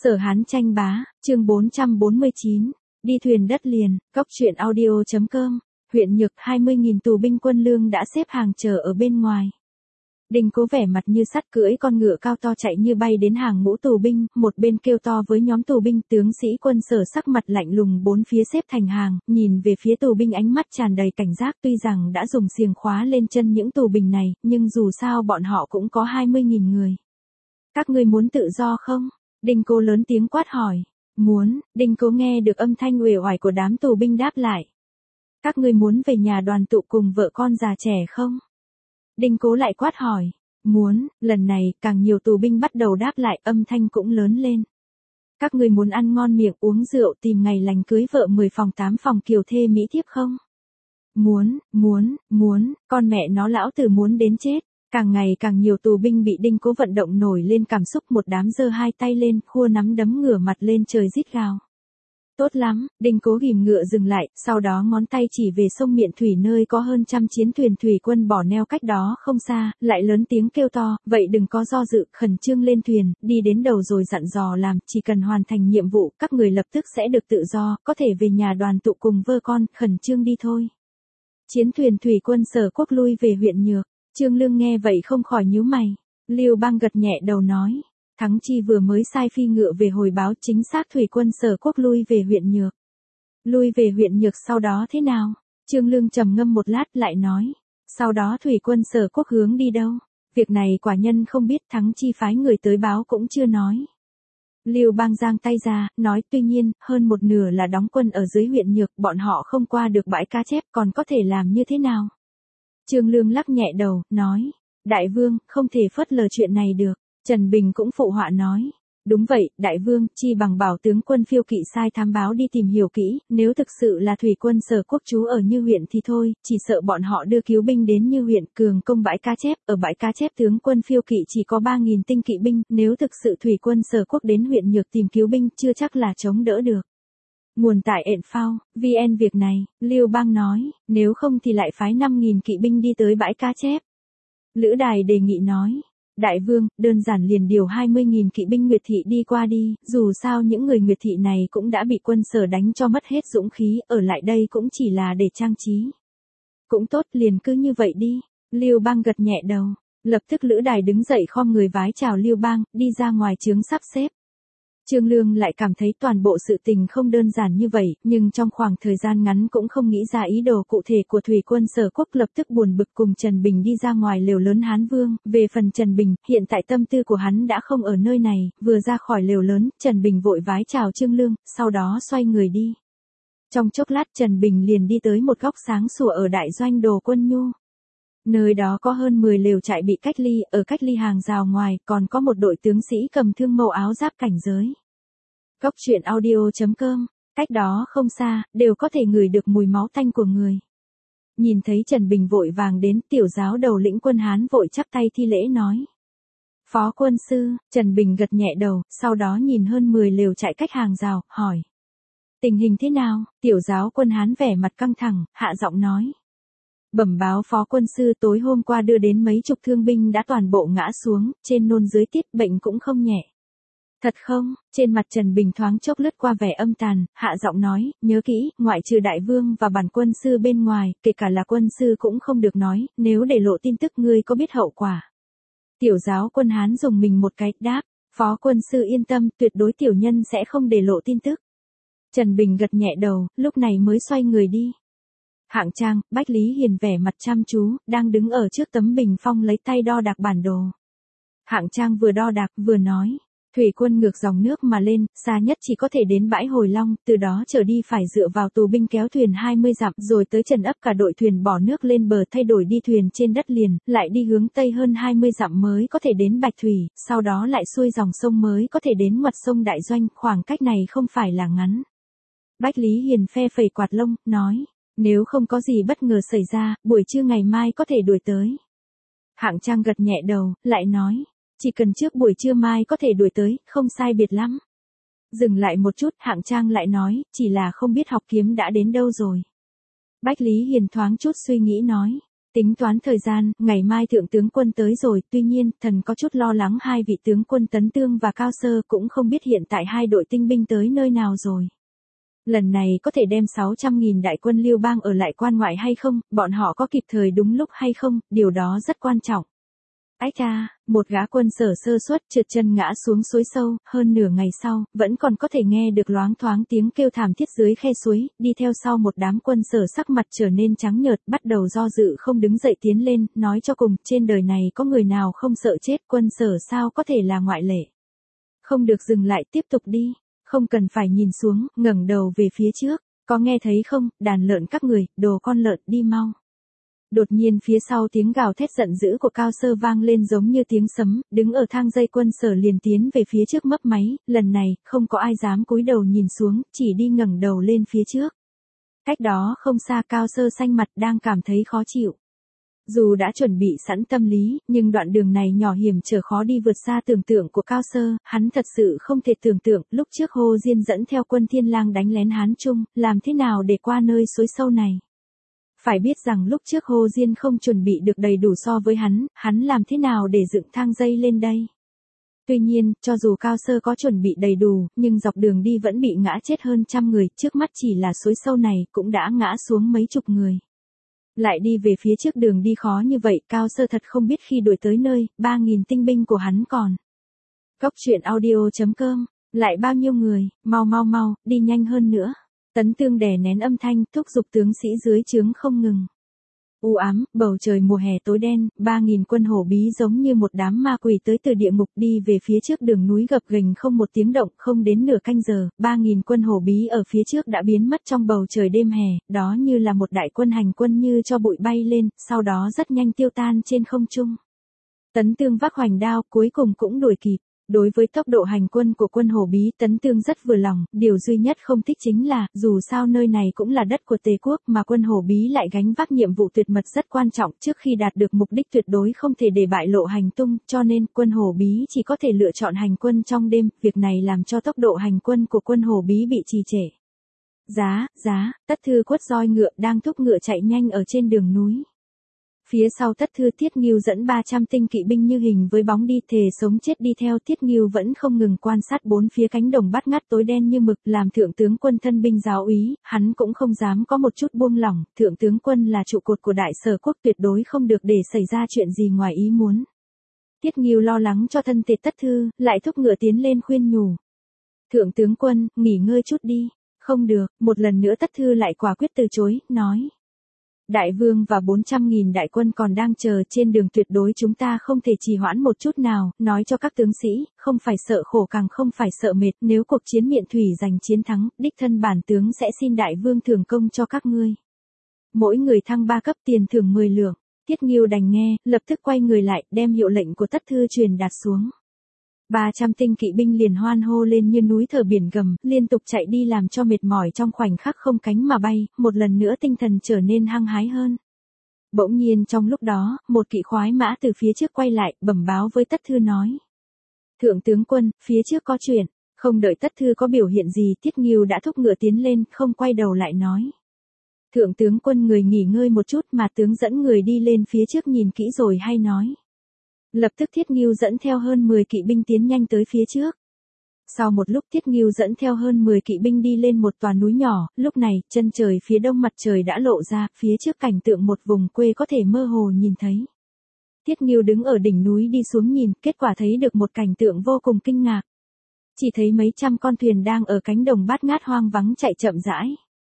Sở Hán tranh bá, chương 449, đi thuyền đất liền, góc truyện audio.com, huyện Nhược 20.000 tù binh quân lương đã xếp hàng chờ ở bên ngoài. Đinh Cố vẻ mặt như sắt cưỡi con ngựa cao to chạy như bay đến hàng ngũ tù binh, một bên kêu to với nhóm tù binh. Tướng sĩ quân Sở sắc mặt lạnh lùng bốn phía xếp thành hàng, nhìn về phía tù binh ánh mắt tràn đầy cảnh giác. Tuy rằng đã dùng xiềng khóa lên chân những tù binh này, nhưng dù sao bọn họ cũng có 20.000 người. Các ngươi muốn tự do không? Đinh Cố lớn tiếng quát hỏi. Muốn. Đinh Cố nghe được âm thanh uể oải của đám tù binh đáp lại. Các ngươi muốn về nhà đoàn tụ cùng vợ con già trẻ không? Đinh Cố lại quát hỏi. Muốn. Lần này càng nhiều tù binh bắt đầu đáp lại, âm thanh cũng lớn lên. Các ngươi muốn ăn ngon miệng uống rượu tìm ngày lành cưới vợ 10 phòng 8 phòng kiều thê mỹ thiếp không? Muốn, con mẹ nó lão tử muốn đến chết. Càng ngày càng nhiều tù binh bị Đinh Cố vận động nổi lên cảm xúc, một đám giơ hai tay lên, khua nắm đấm ngửa mặt lên trời rít gào. Tốt lắm, Đinh Cố ghìm ngựa dừng lại, sau đó ngón tay chỉ về sông Miện Thủy nơi có hơn trăm chiến thuyền thủy quân bỏ neo cách đó không xa, lại lớn tiếng kêu to, vậy đừng có do dự, khẩn trương lên thuyền, đi đến đầu rồi dặn dò làm, chỉ cần hoàn thành nhiệm vụ, các người lập tức sẽ được tự do, có thể về nhà đoàn tụ cùng vợ con, khẩn trương đi thôi. Chiến thuyền thủy quân Sở Quốc lui về huyện Nhược. Trương Lương nghe vậy không khỏi nhíu mày. Lưu Bang gật nhẹ đầu nói. Thắng Chi vừa mới sai phi ngựa về hồi báo chính xác thủy quân Sở Quốc lui về huyện Nhược. Lui về huyện Nhược sau đó thế nào? Trương Lương trầm ngâm một lát lại nói. Sau đó thủy quân Sở Quốc hướng đi đâu? Việc này quả nhân không biết, Thắng Chi phái người tới báo cũng chưa nói. Lưu Bang giang tay ra, nói tuy nhiên, hơn một nửa là đóng quân ở dưới huyện Nhược, bọn họ không qua được bãi cá chép, còn có thể làm như thế nào? Trương Lương lắc nhẹ đầu, nói, Đại Vương, không thể phớt lờ chuyện này được. Trần Bình cũng phụ họa nói, đúng vậy, Đại Vương, chi bằng bảo tướng quân Phiêu Kỵ sai thám báo đi tìm hiểu kỹ, nếu thực sự là thủy quân Sở Quốc trú ở Như huyện thì thôi, chỉ sợ bọn họ đưa cứu binh đến Như huyện cường công bãi cá chép, ở bãi cá chép tướng quân Phiêu Kỵ chỉ có 3.000 tinh kỵ binh, nếu thực sự thủy quân Sở Quốc đến huyện Nhược tìm cứu binh, chưa chắc là chống đỡ được. Nguồn tại ện phao, VN việc này, Lưu Bang nói, nếu không thì lại phái 5.000 kỵ binh đi tới bãi cá chép. Lữ Đài đề nghị nói, Đại Vương, đơn giản liền điều 20.000 kỵ binh Nguyệt Thị đi qua đi, dù sao những người Nguyệt Thị này cũng đã bị quân Sở đánh cho mất hết dũng khí, ở lại đây cũng chỉ là để trang trí. Cũng tốt, liền cứ như vậy đi. Lưu Bang gật nhẹ đầu, lập tức Lữ Đài đứng dậy khom người vái chào Lưu Bang, đi ra ngoài trướng sắp xếp. Trương Lương lại cảm thấy toàn bộ sự tình không đơn giản như vậy, nhưng trong khoảng thời gian ngắn cũng không nghĩ ra ý đồ cụ thể của thủy quân Sở Quốc, lập tức buồn bực cùng Trần Bình đi ra ngoài lều lớn Hán Vương. Về phần Trần Bình, hiện tại tâm tư của hắn đã không ở nơi này, vừa ra khỏi lều lớn, Trần Bình vội vái chào Trương Lương, sau đó xoay người đi. Trong chốc lát Trần Bình liền đi tới một góc sáng sủa ở đại doanh Đồ Quân Nhu. Nơi đó có hơn 10 lều trại bị cách ly, ở cách ly hàng rào ngoài, còn có một đội tướng sĩ cầm thương mâu áo giáp cảnh giới. Góc truyện audio.com, cách đó không xa, đều có thể ngửi được mùi máu tanh của người. Nhìn thấy Trần Bình vội vàng đến, tiểu giáo đầu lĩnh quân Hán vội chắp tay thi lễ nói. Phó quân sư, Trần Bình gật nhẹ đầu, sau đó nhìn hơn 10 lều trại cách hàng rào, hỏi. Tình hình thế nào? Tiểu giáo quân Hán vẻ mặt căng thẳng, hạ giọng nói. Bẩm báo phó quân sư, tối hôm qua đưa đến mấy chục thương binh đã toàn bộ ngã xuống, trên nôn dưới tiết, bệnh cũng không nhẹ. Thật không? Trên mặt Trần Bình thoáng chốc lướt qua vẻ âm tàn, hạ giọng nói, nhớ kỹ, ngoại trừ Đại Vương và bản quân sư bên ngoài, kể cả là quân sư cũng không được nói, nếu để lộ tin tức ngươi có biết hậu quả. Tiểu giáo quân Hán dùng mình một cái, đáp, phó quân sư yên tâm, tuyệt đối tiểu nhân sẽ không để lộ tin tức. Trần Bình gật nhẹ đầu, lúc này mới xoay người đi. Hạng Trang, Bách Lý Hiền vẻ mặt chăm chú, đang đứng ở trước tấm bình phong lấy tay đo đạc bản đồ. Hạng Trang vừa đo đạc vừa nói, thủy quân ngược dòng nước mà lên, xa nhất chỉ có thể đến bãi Hồi Long, từ đó trở đi phải dựa vào tù binh kéo thuyền 20 dặm rồi tới trần ấp cả đội thuyền bỏ nước lên bờ thay đổi đi thuyền trên đất liền, lại đi hướng tây hơn 20 dặm mới có thể đến Bạch Thủy, sau đó lại xuôi dòng sông mới có thể đến ngoặt sông Đại Doanh, khoảng cách này không phải là ngắn. Bách Lý Hiền phe phẩy quạt lông, nói. Nếu không có gì bất ngờ xảy ra, buổi trưa ngày mai có thể đuổi tới. Hạng Trang gật nhẹ đầu, lại nói, chỉ cần trước buổi trưa mai có thể đuổi tới, không sai biệt lắm. Dừng lại một chút, Hạng Trang lại nói, chỉ là không biết học kiếm đã đến đâu rồi. Bách Lý Hiền thoáng chút suy nghĩ nói, Tính toán thời gian, ngày mai thượng tướng quân tới rồi, tuy nhiên, thần có chút lo lắng hai vị tướng quân Tấn Tương và Cao Sơ cũng không biết hiện tại hai đội tinh binh tới nơi nào rồi. Lần này có thể đem 600.000 đại quân Liêu Bang ở lại quan ngoại hay không, bọn họ có kịp thời đúng lúc hay không, điều đó rất quan trọng. Ách cha, một gã quân Sở sơ suất trượt chân ngã xuống suối sâu, hơn nửa ngày sau, vẫn còn có thể nghe được loáng thoáng tiếng kêu thảm thiết dưới khe suối, đi theo sau một đám quân Sở sắc mặt trở nên trắng nhợt, bắt đầu do dự không đứng dậy tiến lên, nói cho cùng, trên đời này có người nào không sợ chết, quân Sở sao có thể là ngoại lệ. Không được dừng lại, tiếp tục đi, không cần phải nhìn xuống, ngẩng đầu về phía trước, có nghe thấy không, đàn lợn các người, đồ con lợn đi mau. Đột nhiên phía sau tiếng gào thét giận dữ của Cao Sơ vang lên giống như tiếng sấm, đứng ở thang dây quân Sở liền tiến về phía trước mấp máy, lần này, không có ai dám cúi đầu nhìn xuống, chỉ đi ngẩng đầu lên phía trước. Cách đó không xa Cao Sơ xanh mặt đang cảm thấy khó chịu. Dù đã chuẩn bị sẵn tâm lý, nhưng đoạn đường này nhỏ hiểm trở khó đi vượt xa tưởng tượng của Cao Sơ, hắn thật sự không thể tưởng tượng, lúc trước Hồ Diên dẫn theo quân Thiên Lang đánh lén Hán Trung, làm thế nào để qua nơi suối sâu này. Phải biết rằng lúc trước Hồ Diên không chuẩn bị được đầy đủ so với hắn làm thế nào để dựng thang dây lên đây. Tuy nhiên, cho dù Cao Sơ có chuẩn bị đầy đủ, nhưng dọc đường đi vẫn bị ngã chết hơn trăm người, trước mắt chỉ là suối sâu này cũng đã ngã xuống mấy chục người. Lại đi về phía trước đường đi khó như vậy, Cao Sơ thật không biết khi đuổi tới nơi, 3.000 tinh binh của hắn còn. Cốc truyện audio.com, lại bao nhiêu người, mau, đi nhanh hơn nữa. Tấn Tương đè nén âm thanh, thúc giục tướng sĩ dưới trướng không ngừng. U ám, bầu trời mùa hè tối đen, 3.000 quân hổ bí giống như một đám ma quỷ tới từ địa ngục đi về phía trước đường núi gập ghềnh không một tiếng động, không đến nửa canh giờ, 3.000 quân hổ bí ở phía trước đã biến mất trong bầu trời đêm hè, đó như là một đại quân hành quân như cho bụi bay lên, sau đó rất nhanh tiêu tan trên không trung. Tấn Tương vác hoành đao, cuối cùng cũng đuổi kịp. Đối với tốc độ hành quân của quân hổ bí, Tấn Tương rất vừa lòng, điều duy nhất không thích chính là, dù sao nơi này cũng là đất của Tề quốc mà quân hổ bí lại gánh vác nhiệm vụ tuyệt mật rất quan trọng, trước khi đạt được mục đích tuyệt đối không thể để bại lộ hành tung, cho nên quân hổ bí chỉ có thể lựa chọn hành quân trong đêm, việc này làm cho tốc độ hành quân của quân hổ bí bị trì trệ. Tất Thư quất roi ngựa đang thúc ngựa chạy nhanh ở trên đường núi. Phía sau Tất Thư Tiết Ngưu dẫn 300 tinh kỵ binh như hình với bóng đi thề sống chết đi theo. Tiết Ngưu vẫn không ngừng quan sát bốn phía cánh đồng bát ngát tối đen như mực, làm thượng tướng quân thân binh giáo úy, hắn cũng không dám có một chút buông lỏng, thượng tướng quân là trụ cột của đại sở quốc, tuyệt đối không được để xảy ra chuyện gì ngoài ý muốn. Tiết Ngưu lo lắng cho thân thể Tất Thư, lại thúc ngựa tiến lên khuyên nhủ. Thượng tướng quân, nghỉ ngơi chút đi. Không được, một lần nữa Tất Thư lại quả quyết từ chối, nói. Đại vương và 400.000 đại quân còn đang chờ trên đường, tuyệt đối chúng ta không thể trì hoãn một chút nào, nói cho các tướng sĩ, không phải sợ khổ càng không phải sợ mệt, nếu cuộc chiến miện thủy giành chiến thắng, đích thân bản tướng sẽ xin đại vương thưởng công cho các ngươi. Mỗi người thăng 3 cấp, tiền thưởng 10 lượng, Tiết Ngưu đành nghe, lập tức quay người lại, đem hiệu lệnh của Tất Thư truyền đạt xuống. 300 tinh kỵ binh liền hoan hô lên như núi thở biển gầm, liên tục chạy đi làm cho mệt mỏi trong khoảnh khắc không cánh mà bay, một lần nữa tinh thần trở nên hăng hái hơn. Bỗng nhiên trong lúc đó, một kỵ khoái mã từ phía trước quay lại, bẩm báo với Tất Thư nói. Thượng tướng quân, phía trước có chuyện, không đợi Tất Thư có biểu hiện gì, Tiết Ngưu đã thúc ngựa tiến lên, không quay đầu lại nói. Thượng tướng quân, người nghỉ ngơi một chút mà tướng dẫn người đi lên phía trước nhìn kỹ rồi hay nói. Lập tức Thiết Ngưu dẫn theo hơn 10 kỵ binh tiến nhanh tới phía trước. Sau một lúc Thiết Ngưu dẫn theo hơn 10 kỵ binh đi lên một tòa núi nhỏ, lúc này, chân trời phía đông mặt trời đã lộ ra, phía trước cảnh tượng một vùng quê có thể mơ hồ nhìn thấy. Thiết Ngưu đứng ở đỉnh núi đi xuống nhìn, kết quả thấy được một cảnh tượng vô cùng kinh ngạc. Chỉ thấy mấy trăm con thuyền đang ở cánh đồng bát ngát hoang vắng chạy chậm rãi.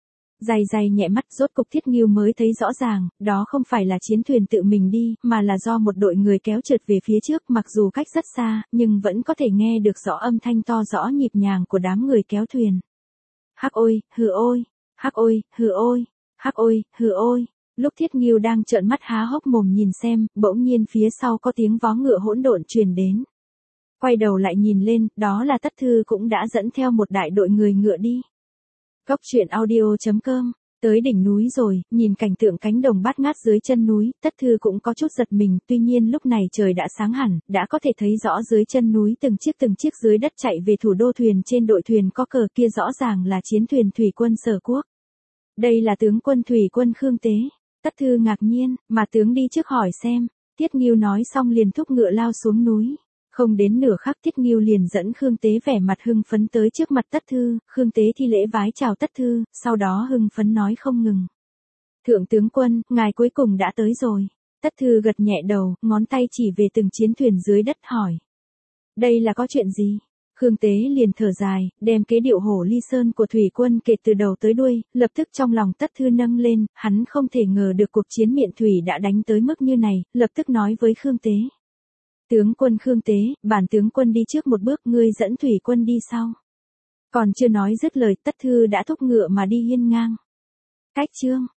Dày nhẹ mắt, rốt cục Thiết Ngưu mới thấy rõ ràng, đó không phải là chiến thuyền tự mình đi, mà là do một đội người kéo trượt về phía trước, mặc dù cách rất xa, nhưng vẫn có thể nghe được rõ âm thanh to rõ nhịp nhàng của đám người kéo thuyền. Hắc ôi, hừ ôi, hắc ôi, hừ ôi, hắc ôi, hừ ôi. Lúc Thiết Ngưu đang trợn mắt há hốc mồm nhìn xem, bỗng nhiên phía sau có tiếng vó ngựa hỗn độn truyền đến. Quay đầu lại nhìn lên, đó là Tất Thư cũng đã dẫn theo một đại đội người ngựa đi. Cốc truyện audio.com, tới đỉnh núi rồi, nhìn cảnh tượng cánh đồng bát ngát dưới chân núi, Tất Thư cũng có chút giật mình, tuy nhiên lúc này trời đã sáng hẳn, đã có thể thấy rõ dưới chân núi từng chiếc dưới đất chạy về thủ đô, thuyền trên đội thuyền có cờ kia rõ ràng là chiến thuyền thủy quân Sở quốc. Đây là tướng quân thủy quân Khương Tế. Tất Thư ngạc nhiên, mà tướng đi trước hỏi xem. Tiết Ngưu nói xong liền thúc ngựa lao xuống núi. Không đến nửa khắc Tiết Ngưu liền dẫn Khương Tế vẻ mặt hưng phấn tới trước mặt Tất Thư, Khương Tế thi lễ vái chào Tất Thư, sau đó hưng phấn nói không ngừng. Thượng tướng quân, ngài cuối cùng đã tới rồi. Tất Thư gật nhẹ đầu, ngón tay chỉ về từng chiến thuyền dưới đất hỏi. Đây là có chuyện gì? Khương Tế liền thở dài, đem kế điệu hổ ly sơn của thủy quân kể từ đầu tới đuôi, lập tức trong lòng Tất Thư nâng lên, hắn không thể ngờ được cuộc chiến miện thủy đã đánh tới mức như này, lập tức nói với Khương Tế. Tướng quân Khương Tế, bản tướng quân đi trước một bước, ngươi dẫn thủy quân đi sau. Còn chưa nói dứt lời, Tất Thư đã thúc ngựa mà đi hiên ngang. Cách chương